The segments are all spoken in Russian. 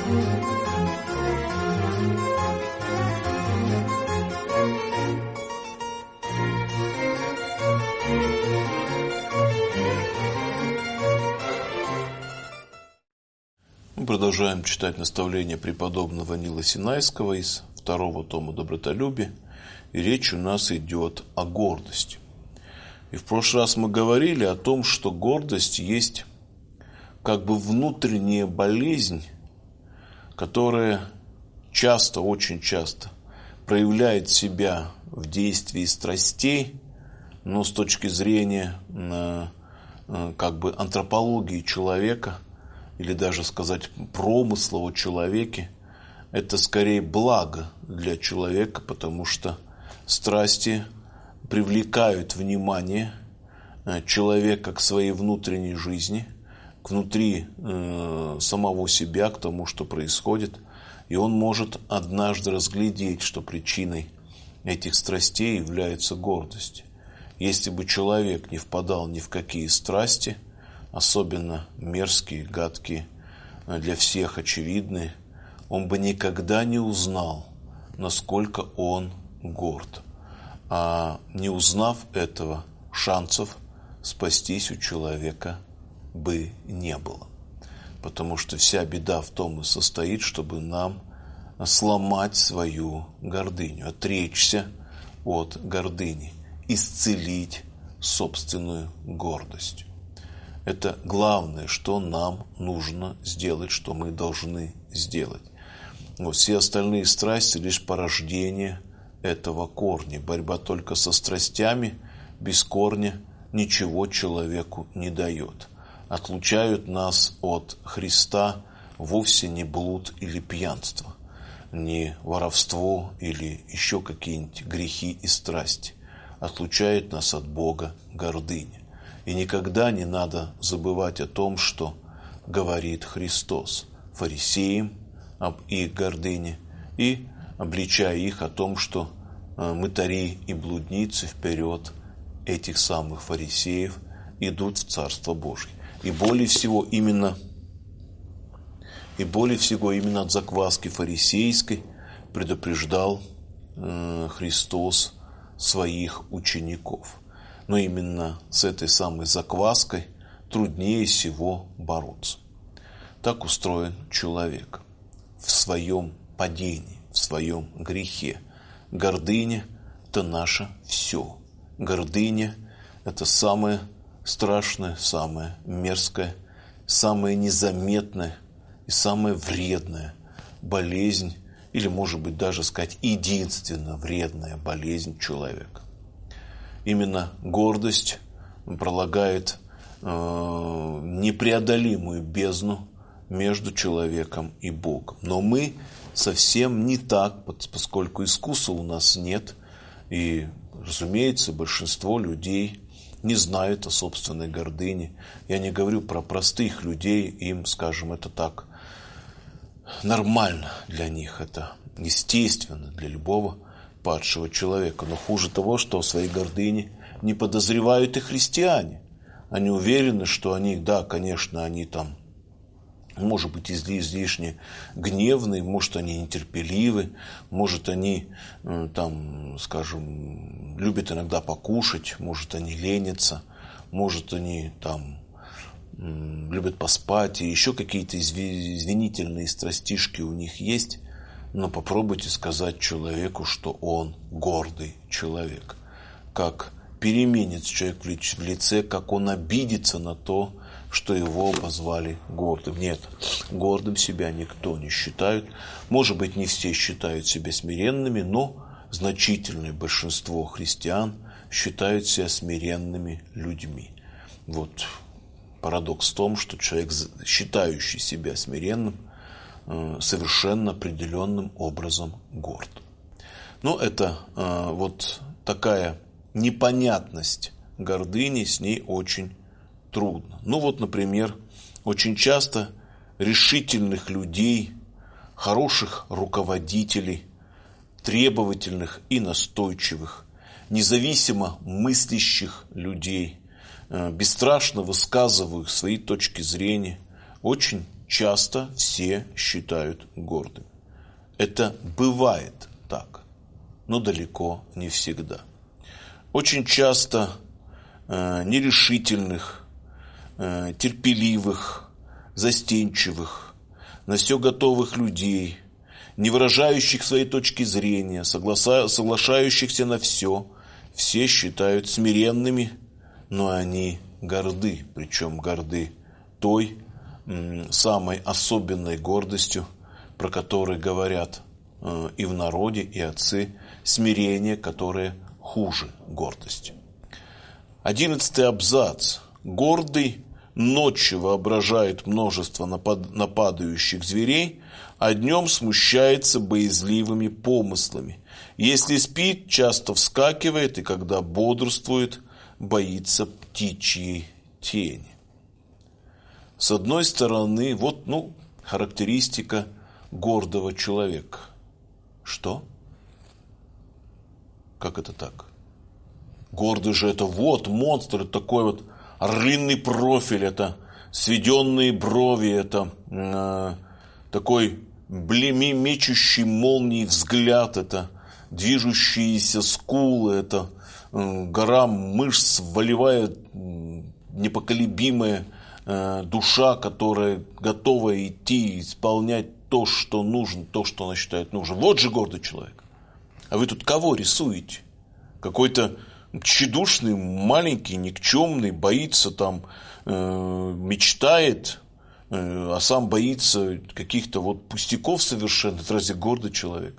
Мы продолжаем читать наставления преподобного Нила Синайского из второго тома «Добротолюбие». И речь у нас идет о гордости. И в прошлый раз мы говорили о том, что гордость есть как бы внутренняя болезнь, которая часто, очень часто проявляет себя в действии страстей, но с точки зрения как бы антропологии человека, или даже сказать промысла о человеке, это скорее благо для человека, потому что страсти привлекают внимание человека к своей внутренней жизни, к внутри самого себя, к тому, что происходит, и он может однажды разглядеть, что причиной этих страстей является гордость. Если бы человек не впадал ни в какие страсти, особенно мерзкие, гадкие, для всех очевидные, он бы никогда не узнал, насколько он горд. А не узнав этого, шансов спастись у человека бы не было. Потому что вся беда в том и состоит, чтобы нам сломать свою гордыню, отречься от гордыни, исцелить собственную гордость. Это главное, что нам нужно сделать, что мы должны сделать. Вот все остальные страсти лишь порождение этого корня. Борьба только со страстями без корня ничего человеку не дает. Отлучают нас от Христа вовсе не блуд или пьянство, не воровство или еще какие-нибудь грехи и страсти. Отлучает нас от Бога гордыня. И никогда не надо забывать о том, что говорит Христос фарисеям об их гордыне и обличая их о том, что мытари и блудницы вперед этих самых фарисеев идут в Царство Божие. И более всего именно от закваски фарисейской предупреждал Христос своих учеников. Но именно с этой самой закваской труднее всего бороться. Так устроен человек в своем падении, в своем грехе. Гордыня – это наше все. Гордыня – это самое страшное, самое мерзкое, самое незаметное и самая вредная болезнь, или, может быть, даже сказать, единственно вредная болезнь человека. Именно гордость пролагает непреодолимую бездну между человеком и Богом. Но мы совсем не так, поскольку искуса у нас нет. И, разумеется, большинство людей не знают о собственной гордыне. Я не говорю про простых людей, им, скажем, это так нормально для них, это естественно для любого падшего человека. Но хуже того, что о своей гордыне не подозревают и христиане. Они уверены, что они, да, конечно, они там, может быть, излишне гневные, может, они нетерпеливы, может, они там, скажем, любят иногда покушать, может, они ленятся, может, они там любят поспать, и еще какие-то извинительные страстишки у них есть. Но попробуйте сказать человеку, что он гордый человек. Как переменится человек в лице, как он обидится на то, что его обозвали гордым. Нет, гордым себя никто не считает. Может быть, не все считают себя смиренными, но значительное большинство христиан считают себя смиренными людьми. Вот парадокс в том, что человек, считающий себя смиренным, совершенно определенным образом горд. Но это вот такая непонятность гордыни, с ней очень трудно. Ну вот, например, очень часто решительных людей, хороших руководителей, требовательных и настойчивых, независимо мыслящих людей, бесстрашно высказывают свои точки зрения, очень часто все считают гордыми. Это бывает так, но далеко не всегда. Очень часто нерешительных, терпеливых, застенчивых, на все готовых людей, не выражающих своей точки зрения, соглашающихся на все считают смиренными, но они горды, причем горды той самой особенной гордостью, про которую говорят и в народе, и отцы, смирение, которое хуже гордости. 11 абзац. Гордый ночью воображает множество нападающих зверей, а днем смущается боязливыми помыслами. Если спит, часто вскакивает, и когда бодрствует, боится птичьей тени. С одной стороны, вот, характеристика гордого человека. Что? Как это так? Гордый же это вот монстр, это такой вот орлиный профиль, это сведенные брови, это такой мечущий молнией взгляд, это движущиеся скулы, это гора мышц, волевая, непоколебимая душа, которая готова идти, исполнять то, что нужно, то, что она считает нужным. Вот же гордый человек. А вы тут кого рисуете? Какой-то тщедушный, маленький, никчемный, боится там, мечтает, а сам боится каких-то вот пустяков совершенно. Это разве гордый человек?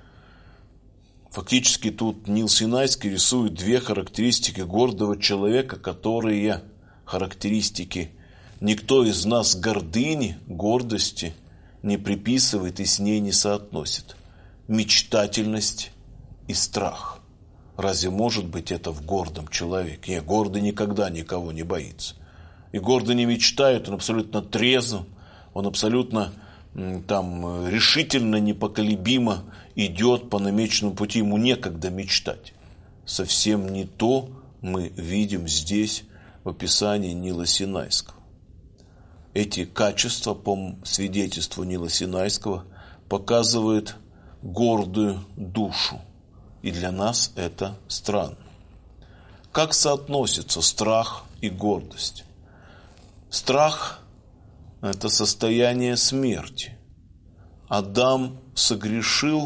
Фактически тут Нил Синайский рисует две характеристики гордого человека, которые характеристики никто из нас гордыни, гордости не приписывает и с ней не соотносит. Мечтательность и страх. Разве может быть это в гордом человеке? Нет, гордый никогда никого не боится. И гордый не мечтает, он абсолютно трезв, он абсолютно решительно, непоколебимо идет по намеченному пути, ему некогда мечтать. Совсем не то мы видим здесь в описании Нила Синайского. Эти качества, по свидетельству Нила Синайского, показывают гордую душу. И для нас это странно. Как соотносятся страх и гордость? Страх – это состояние смерти. Адам согрешил,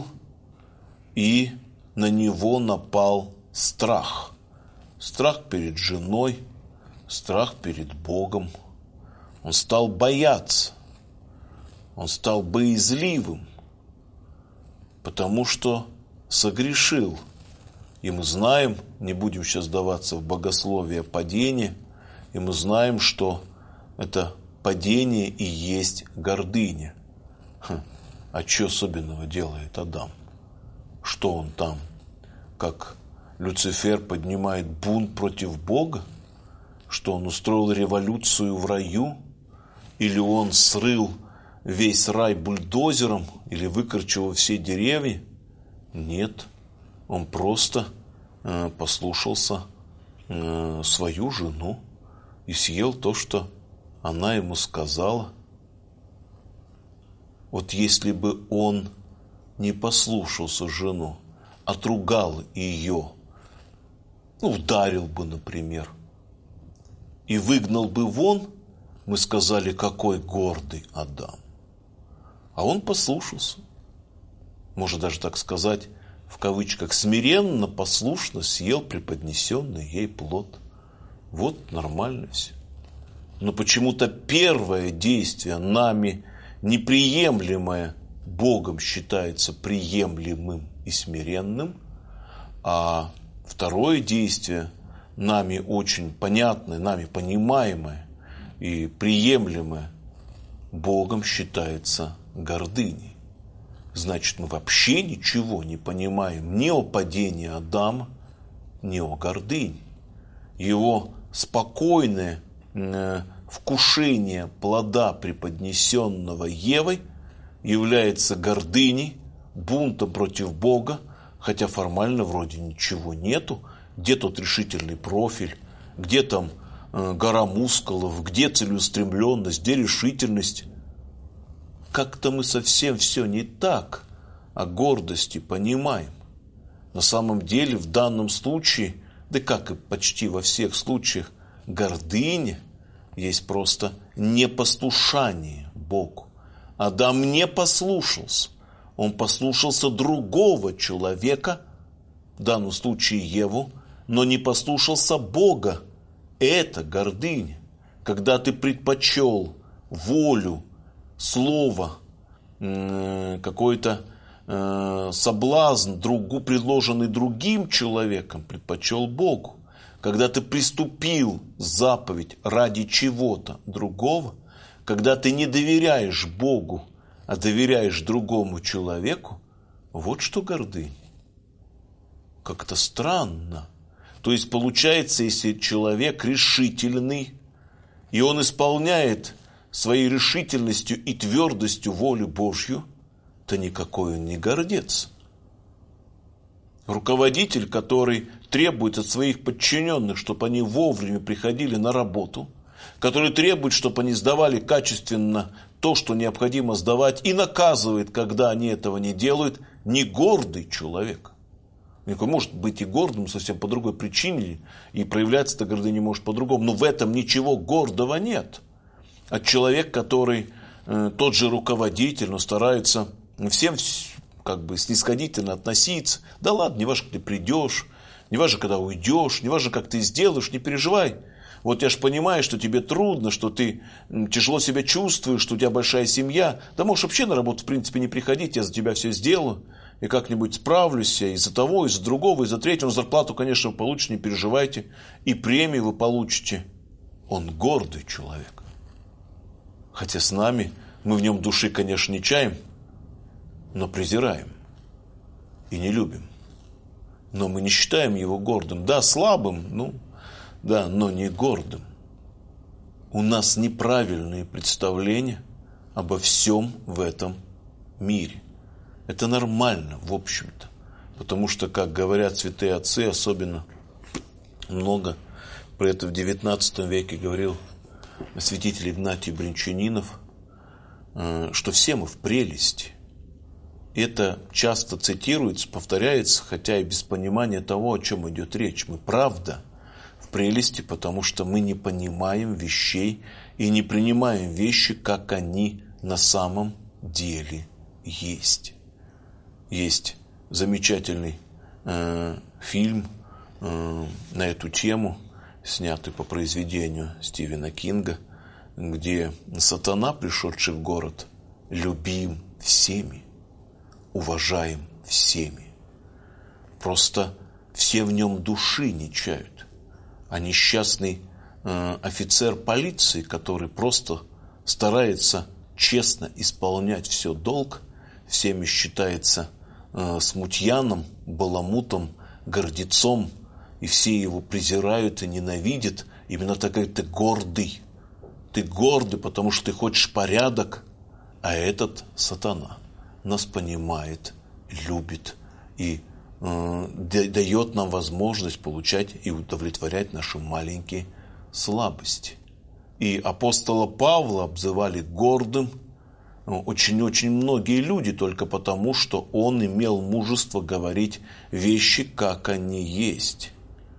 и на него напал страх. Страх перед женой, страх перед Богом. Он стал бояться, он стал боязливым, потому что согрешил. И мы знаем, не будем сейчас вдаваться в богословие падения, и мы знаем, что это падение и есть гордыня. А что особенного делает Адам? Что он там, как Люцифер, поднимает бунт против Бога? Что он устроил революцию в раю? Или он срыл весь рай бульдозером? Или выкорчевал все деревья? Нет, он просто послушался свою жену и съел то, что она ему сказала. Вот если бы он не послушался жену, отругал ее, ударил бы, например, и выгнал бы вон, мы сказали, какой гордый Адам. А он послушался. Можно даже так сказать, в кавычках, смиренно, послушно съел преподнесенный ей плод. Вот нормально все. Но почему-то первое действие, нами неприемлемое, Богом считается приемлемым и смиренным, а второе действие, нами очень понятное, нами понимаемое и приемлемое, Богом считается гордыней. Значит, мы вообще ничего не понимаем ни о падении Адама, ни о гордыне. Его спокойное вкушение плода, преподнесенного Евой, является гордыней, бунтом против Бога, хотя формально вроде ничего нету. Где тот решительный профиль, где там гора мускулов, где целеустремленность, где решительность? как-то мы совсем все не так о гордости понимаем. На самом деле в данном случае, да как и почти во всех случаях, гордыня есть просто непослушание Богу. Адам не послушался. Он послушался другого человека, в данном случае Еву, но не послушался Бога. Это гордыня. Когда ты предпочел волю, слово, какой-то соблазн, предложенный другим человеком, предпочел Богу. Когда ты приступил заповедь ради чего-то другого, когда ты не доверяешь Богу, а доверяешь другому человеку, вот что гордыня. Как-то странно. То есть получается, если человек решительный, и он исполняет своей решительностью и твердостью волю Божью, то никакой он не гордец. Руководитель, который требует от своих подчиненных, чтобы они вовремя приходили на работу, который требует, чтобы они сдавали качественно то, что необходимо сдавать, и наказывает, когда они этого не делают, не гордый человек. Он может быть и гордым совсем по другой причине, и проявляться эта гордыня может по-другому, но в этом ничего гордого нет. А человек, который тот же руководитель, но старается всем как бы снисходительно относиться, да ладно, не важно, как ты придешь, не важно, когда уйдешь, не важно, как ты сделаешь, не переживай. Вот я же понимаю, что тебе трудно, что ты тяжело себя чувствуешь, что у тебя большая семья. Да можешь вообще на работу, в принципе, не приходить, я за тебя все сделаю. И как-нибудь справлюсь из-за того, из-за другого, из-за третьего. Зарплату, конечно, вы получите, не переживайте. И премию вы получите. Он гордый человек. Хотя с нами, мы в нем души, конечно, не чаем, но презираем и не любим. Но мы не считаем его гордым. Да, слабым, да, но не гордым. У нас неправильные представления обо всем в этом мире. Это нормально, в общем-то. Потому что, как говорят святые отцы, особенно много про это в XIX веке говорил святитель Игнатий Бринчанинов, что все мы в прелести. Это часто цитируется, повторяется, хотя и без понимания того, о чем идет речь. Мы правда в прелести, потому что мы не понимаем вещей и не принимаем вещи, как они на самом деле есть. Есть замечательный фильм на эту тему, снятый по произведению Стивена Кинга, где сатана, пришедший в город, любим всеми, уважаем всеми. Просто все в нем души не чают. А несчастный офицер полиции, который просто старается честно исполнять все долг, всеми считается смутьяном, баламутом, гордецом, и все его презирают и ненавидят. Именно такой ты гордый. Ты гордый, потому что ты хочешь порядок, а этот сатана нас понимает, любит и дает нам возможность получать и удовлетворять наши маленькие слабости. И апостола Павла обзывали гордым очень-очень многие люди только потому, что он имел мужество говорить вещи, как они есть.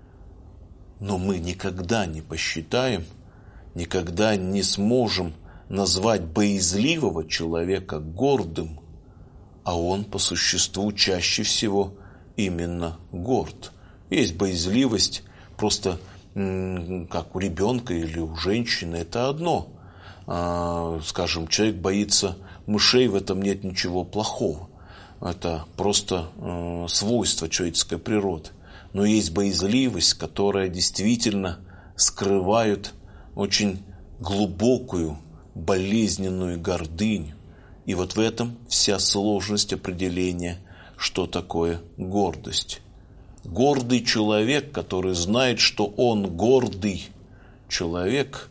Но мы никогда не посчитаем, никогда не сможем назвать боязливого человека гордым, а он по существу чаще всего именно горд. Есть боязливость просто как у ребенка или у женщины, это одно. Скажем, человек боится мышей, в этом нет ничего плохого. Это просто свойство человеческой природы. Но есть боязливость, которая действительно скрывает очень глубокую, болезненную гордыню. И вот в этом вся сложность определения, что такое гордость. Гордый человек, который знает, что он гордый человек,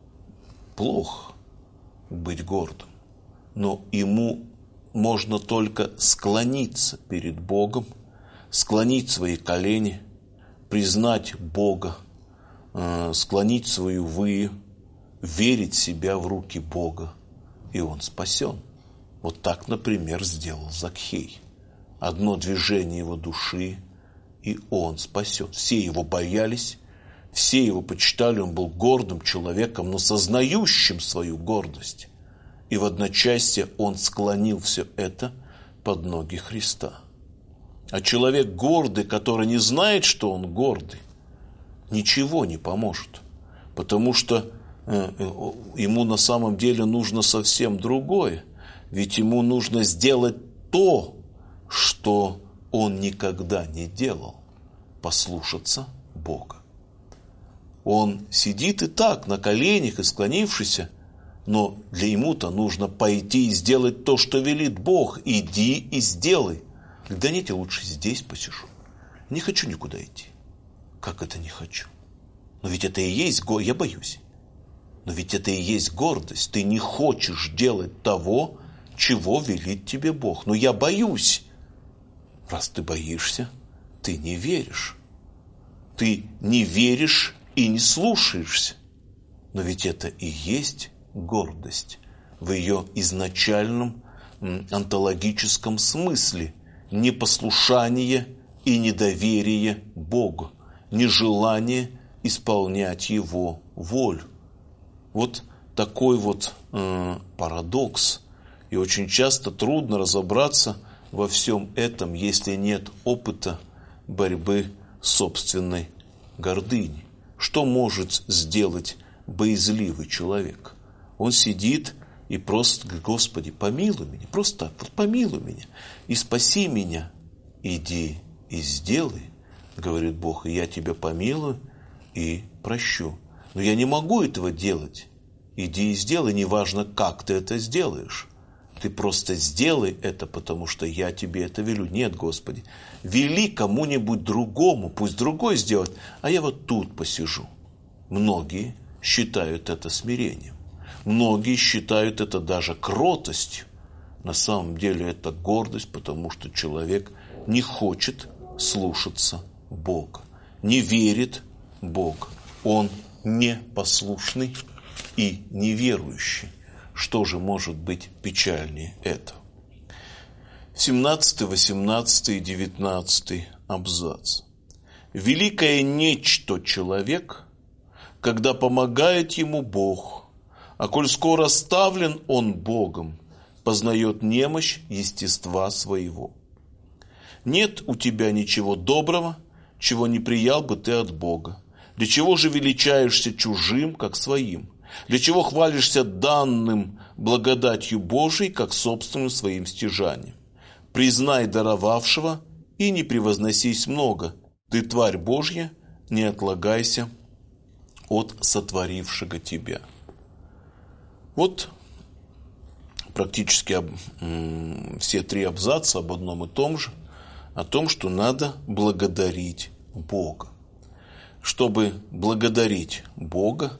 плохо быть гордым. Но ему можно только склониться перед Богом, склонить свои колени, признать Бога, склонить свою выю, верить себя в руки Бога, и он спасен. Вот так, например, сделал Закхей. Одно движение его души, и он спасет. Все его боялись, все его почитали, он был гордым человеком, но сознающим свою гордость. И в одночасье он склонил все это под ноги Христа. А человек гордый, который не знает, что он гордый, ничего не поможет, потому что ему на самом деле нужно совсем другое. Ведь ему нужно сделать то, что он никогда не делал, послушаться Бога. Он сидит и так, на коленях и склонившийся, но для ему-то нужно пойти и сделать то, что велит Бог. Иди и сделай. Да нет, я лучше здесь посижу. Не хочу никуда идти. Как это не хочу? Но ведь это и есть гордость. Я боюсь. Но ведь это и есть гордость. Ты не хочешь делать того, чего велит тебе Бог. Но я боюсь. Раз ты боишься, ты не веришь. Ты не веришь и не слушаешься. Но ведь это и есть гордость в ее изначальном онтологическом смысле. Непослушание и недоверие Богу. Нежелание исполнять Его волю. Вот такой вот парадокс. И очень часто трудно разобраться во всем этом, если нет опыта борьбы с собственной гордыней. Что может сделать боязливый человек? Он сидит и просто говорит: Господи, помилуй меня, просто так, вот помилуй меня и спаси меня. Иди и сделай, говорит Бог, и я тебя помилую и прощу. Но я не могу этого делать. Иди и сделай, неважно, как ты это сделаешь. Ты просто сделай это, потому что я тебе это велю. Нет, Господи, вели кому-нибудь другому, пусть другой сделает, а я вот тут посижу. Многие считают это смирением. Многие считают это даже кротостью. На самом деле это гордость, потому что человек не хочет слушаться Бога, не верит Богу. Он непослушный и неверующий. Что же может быть печальнее этого? 17, 18 и 19 абзац. Великое нечто человек, когда помогает ему Бог, а коль скоро ставлен он Богом, познает немощь естества своего. Нет у тебя ничего доброго, чего не приял бы ты от Бога. Для чего же величаешься чужим, как своим? Для чего хвалишься данным благодатью Божией, как собственным своим стяжанием? Признай даровавшего и не превозносись много. Ты, тварь Божья, не отлагайся от сотворившего тебя. Вот практически все три абзаца об одном и том же, о том, что надо благодарить Бога. Чтобы благодарить Бога,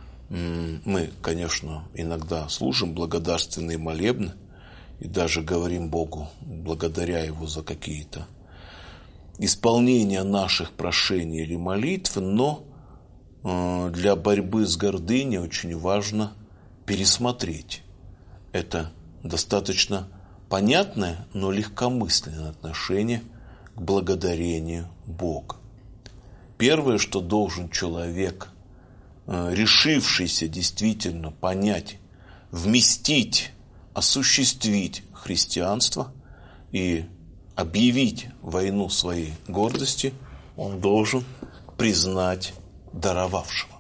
мы, конечно, иногда служим благодарственные молебны и даже говорим Богу, благодаря Его за какие-то исполнения наших прошений или молитв, но для борьбы с гордыней очень важно пересмотреть это достаточно понятное, но легкомысленное отношение к благодарению Бога. Первое, что должен человек, решившийся действительно понять, вместить, осуществить христианство и объявить войну своей гордости, он должен признать даровавшего.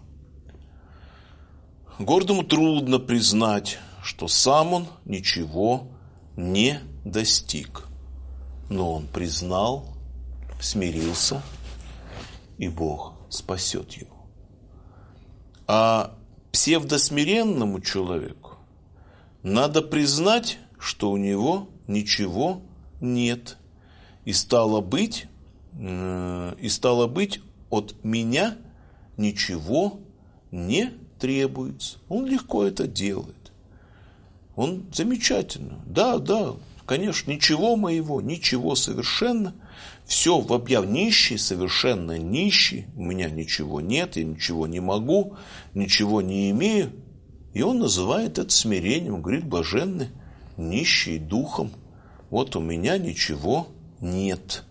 Гордому трудно признать, что сам он ничего не достиг. Но он признал, смирился, и Бог спасет его. А псевдосмиренному человеку надо признать, что у него ничего нет. И стало быть, от меня ничего не требуется. Он легко это делает. Он замечательно. Да, конечно, ничего моего, ничего совершенно. Все в объяв нищий, совершенно нищий. У меня ничего нет, я ничего не могу, ничего не имею. И он называет это смирением, говорит: блаженны нищий духом. Вот у меня ничего нет.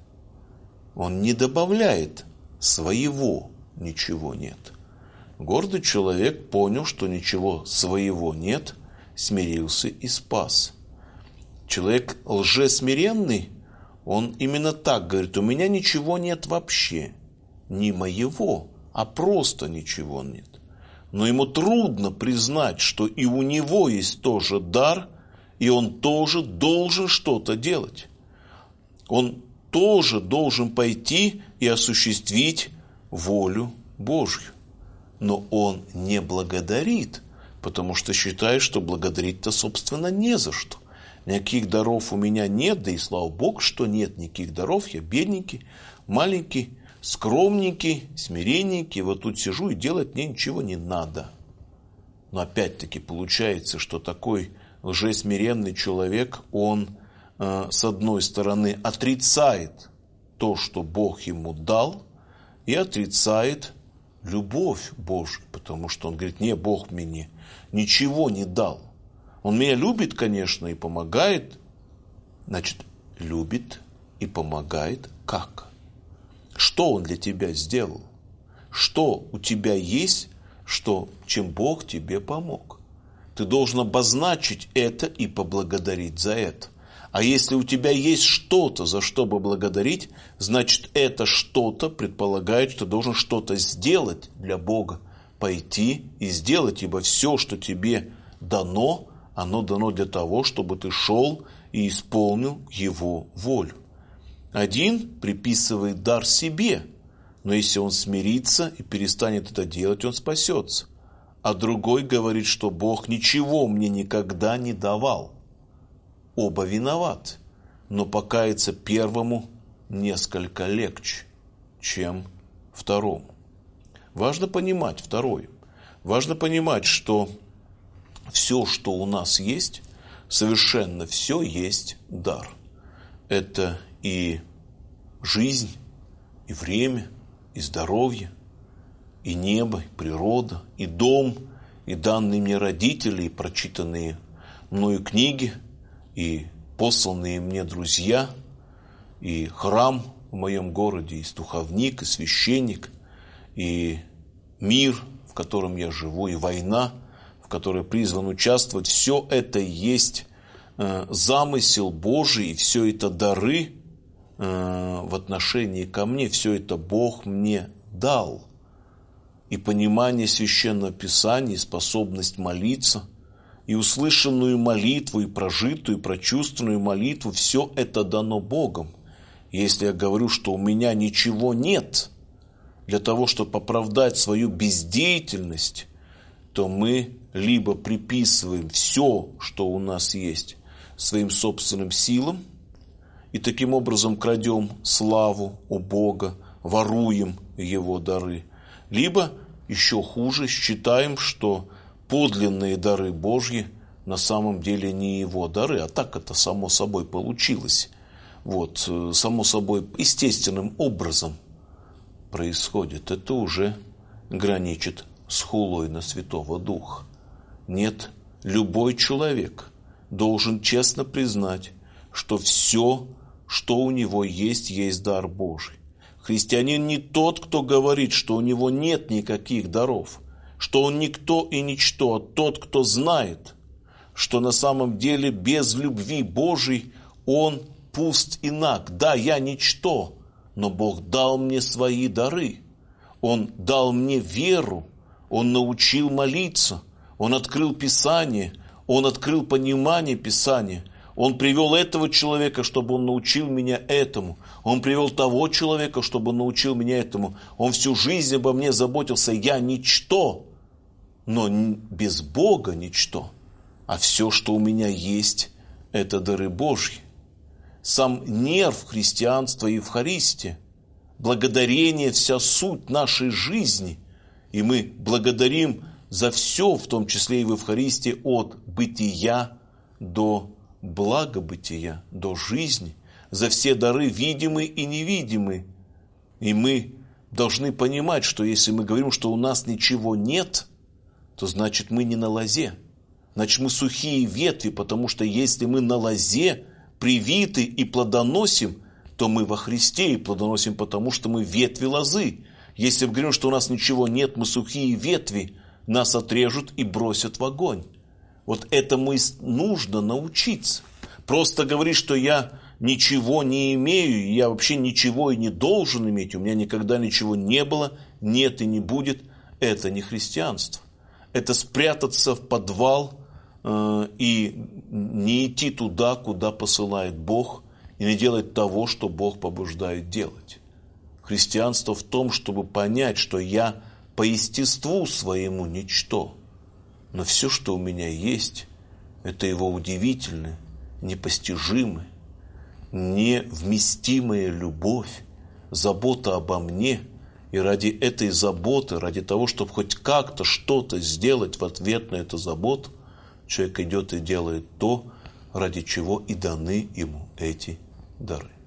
Он не добавляет своего ничего нет. Гордый человек понял, что ничего своего нет, смирился и спас. Человек лжесмиренный, он именно так говорит: у меня ничего нет вообще, не моего, а просто ничего нет. Но ему трудно признать, что и у него есть тоже дар, и он тоже должен что-то делать. Он тоже должен пойти и осуществить волю Божью. Но он не благодарит, потому что считает, что благодарить-то, собственно, не за что. Никаких даров у меня нет, да и слава Богу, что нет никаких даров. Я бедненький, маленький, скромненький, смиренненький. Вот тут сижу, и делать мне ничего не надо. Но опять-таки получается, что такой лжесмиренный человек, он, с одной стороны, отрицает то, что Бог ему дал, и отрицает любовь Божью, потому что он говорит: не, Бог мне ничего не дал. Он меня любит, конечно, и помогает. Значит, любит и помогает как? Что он для тебя сделал? Что у тебя есть, чем Бог тебе помог? Ты должен обозначить это и поблагодарить за это. А если у тебя есть что-то, за что поблагодарить, значит, это что-то предполагает, что ты должен что-то сделать для Бога. Пойти и сделать, ибо все, что тебе дано, оно дано для того, чтобы ты шел и исполнил Его волю. Один приписывает дар себе, но если он смирится и перестанет это делать, он спасется. А другой говорит, что Бог ничего мне никогда не давал. Оба виноваты, но покаяться первому несколько легче, чем второму. Важно понимать второе. Важно понимать, что все, что у нас есть, совершенно все есть дар. Это и жизнь, и время, и здоровье, и небо, и природа, и дом, и данные мне родители, и прочитанные мною книги, и посланные мне друзья, и храм в моем городе, и духовник, и священник, и мир, в котором я живу, и война, в которой призван участвовать. Все это есть замысел Божий, и все это дары в отношении ко мне, все это Бог мне дал. И понимание Священного Писания, и способность молиться, и услышанную молитву, и прожитую, и прочувствованную молитву, все это дано Богом. Если я говорю, что у меня ничего нет, для того, чтобы оправдать свою бездеятельность, то мы либо приписываем все, что у нас есть, своим собственным силам, и таким образом крадем славу у Бога, воруем Его дары, либо, еще хуже, считаем, что подлинные дары Божьи на самом деле не Его дары, а так это само собой получилось. Вот, само собой, естественным образом происходит. Это уже граничит с хулой на Святого Духа. Нет, любой человек должен честно признать, что все, что у него есть дар Божий. Христианин не тот, кто говорит, что у него нет никаких даров, что он никто и ничто, а тот, кто знает, что на самом деле без любви Божией он пуст и наг. Да, я ничто, но Бог дал мне свои дары. Он дал мне веру, Он научил молиться, Он открыл Писание, Он открыл понимание Писания. Он привел этого человека, чтобы он научил меня этому. Он привел того человека, чтобы он научил меня этому. Он всю жизнь обо мне заботился. Я ничто, но без Бога ничто. А все, что у меня есть, это дары Божьи. Сам нерв христианства и Евхаристия. Благодарение – вся суть нашей жизни. И мы благодарим за все, в том числе и в Евхаристии, от бытия до благобытия, до жизни, за все дары видимые и невидимые. И мы должны понимать, что если мы говорим, что у нас ничего нет, то значит мы не на лозе. Значит, мы сухие ветви, потому что если мы на лозе привиты и плодоносим, то мы во Христе и плодоносим, потому что мы ветви лозы. Если мы говорим, что у нас ничего нет, мы сухие ветви, нас отрежут и бросят в огонь. Вот этому и нужно научиться. Просто говорить, что я ничего не имею, я вообще ничего и не должен иметь, у меня никогда ничего не было, нет и не будет, это не христианство. Это спрятаться в подвал и не идти туда, куда посылает Бог, и не делать того, что Бог побуждает делать. Христианство в том, чтобы понять, что я по естеству своему ничто, но все, что у меня есть, это Его удивительная, непостижимая, невместимая любовь, забота обо мне. И ради этой заботы, ради того, чтобы хоть как-то что-то сделать в ответ на эту заботу, человек идет и делает то, ради чего и даны ему эти дары.